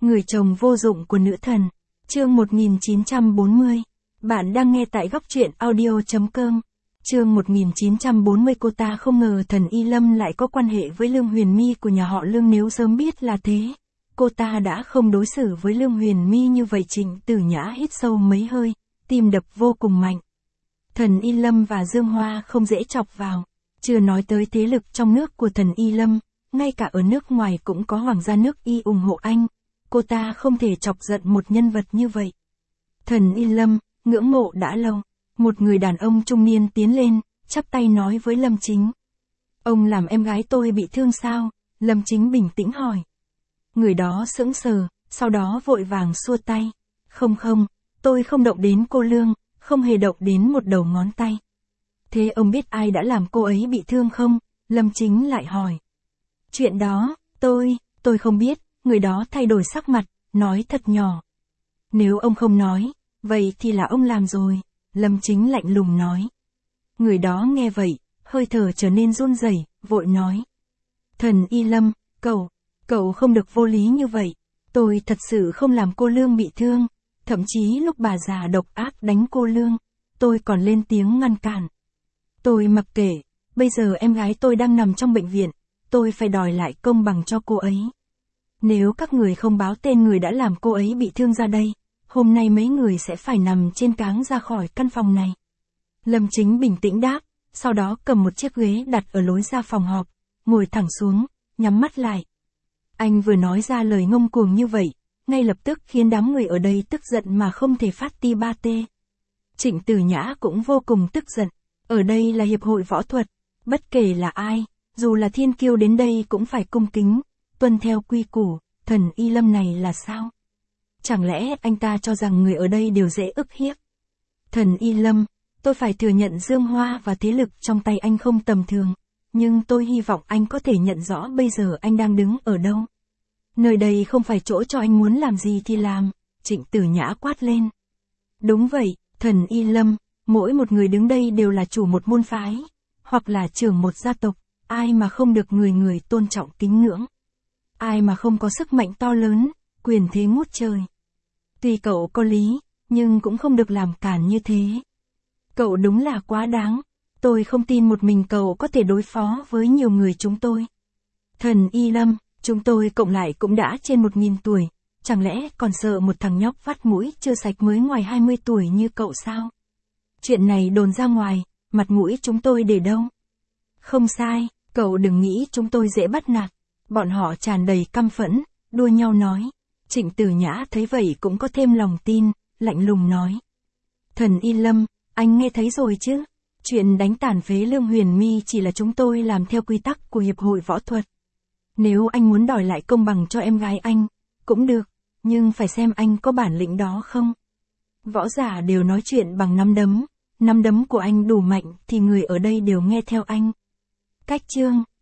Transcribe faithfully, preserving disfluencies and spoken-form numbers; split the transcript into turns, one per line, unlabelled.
Người chồng vô dụng của nữ thần. Chương một nghìn chín trăm bốn mươi. Bạn đang nghe tại góc truyện audio chấm com. Chương một nghìn chín trăm bốn mươi. Cô ta không ngờ thần Y Lâm lại có quan hệ với Lương Huyền My của nhà họ Lương, nếu sớm biết là thế, cô ta đã không đối xử với Lương Huyền My như vậy. Trịnh Tử Nhã hít sâu mấy hơi, tim đập vô cùng mạnh. Thần Y Lâm và Dương Hoa không dễ chọc vào, chưa nói tới thế lực trong nước của thần Y Lâm, ngay cả ở nước ngoài cũng có hoàng gia nước Y ủng hộ anh. Cô ta không thể chọc giận một nhân vật như vậy. Thần Y Lâm, ngưỡng mộ đã lâu. Một người đàn ông trung niên tiến lên, chắp tay nói với Lâm Chính. Ông làm em gái tôi bị thương sao? Lâm Chính bình tĩnh hỏi. Người đó sững sờ, sau đó vội vàng xua tay. Không không, tôi không động đến cô Lương, không hề động đến một đầu ngón tay. Thế ông biết ai đã làm cô ấy bị thương không? Lâm Chính lại hỏi. Chuyện đó, tôi, tôi không biết. Người đó thay đổi sắc mặt, nói thật nhỏ. Nếu ông không nói, vậy thì là ông làm rồi. Lâm Chính lạnh lùng nói. Người đó nghe vậy, hơi thở trở nên run rẩy, vội nói. Thần Y Lâm, cậu, cậu không được vô lý như vậy. Tôi thật sự không làm cô Lương bị thương. Thậm chí lúc bà già độc ác đánh cô Lương, tôi còn lên tiếng ngăn cản. Tôi mặc kệ, bây giờ em gái tôi đang nằm trong bệnh viện, tôi phải đòi lại công bằng cho cô ấy. Nếu các người không báo tên người đã làm cô ấy bị thương ra đây, hôm nay mấy người sẽ phải nằm trên cáng ra khỏi căn phòng này. Lâm Chính bình tĩnh đáp, sau đó cầm một chiếc ghế đặt ở lối ra phòng họp, ngồi thẳng xuống, nhắm mắt lại. Anh vừa nói ra lời ngông cuồng như vậy, ngay lập tức khiến đám người ở đây tức giận mà không thể phát ti ba tê. Trịnh Tử Nhã cũng vô cùng tức giận, ở đây là hiệp hội võ thuật, bất kể là ai, dù là thiên kiêu đến đây cũng phải cung kính, tuân theo quy củ. Thần Y Lâm này là sao? Chẳng lẽ anh ta cho rằng người ở đây đều dễ ức hiếp? Thần Y Lâm, tôi phải thừa nhận Dương Hoa và thế lực trong tay anh không tầm thường, nhưng tôi hy vọng anh có thể nhận rõ bây giờ anh đang đứng ở đâu. Nơi đây không phải chỗ cho anh muốn làm gì thì làm, Trịnh Tử Nhã quát lên. Đúng vậy, thần Y Lâm, mỗi một người đứng đây đều là chủ một môn phái, hoặc là trưởng một gia tộc, ai mà không được người người tôn trọng kính ngưỡng. Ai mà không có sức mạnh to lớn, quyền thế ngút trời. Tuy cậu có lý, nhưng cũng không được làm cản như thế. Cậu đúng là quá đáng, tôi không tin một mình cậu có thể đối phó với nhiều người chúng tôi. Thần Y Lâm, chúng tôi cộng lại cũng đã trên một nghìn tuổi, chẳng lẽ còn sợ một thằng nhóc vắt mũi chưa sạch mới ngoài hai mươi tuổi như cậu sao? Chuyện này đồn ra ngoài, mặt mũi chúng tôi để đâu? Không sai, cậu đừng nghĩ chúng tôi dễ bắt nạt. Bọn họ tràn đầy căm phẫn, đua nhau nói. Trịnh Tử Nhã thấy vậy cũng có thêm lòng tin, lạnh lùng nói. Thần Y Lâm, anh nghe thấy rồi chứ? Chuyện đánh tàn phế Lương Huyền My chỉ là chúng tôi làm theo quy tắc của Hiệp hội Võ thuật. Nếu anh muốn đòi lại công bằng cho em gái anh, cũng được, nhưng phải xem anh có bản lĩnh đó không? Võ giả đều nói chuyện bằng nắm đấm, nắm đấm của anh đủ mạnh thì người ở đây đều nghe theo anh. Cách chương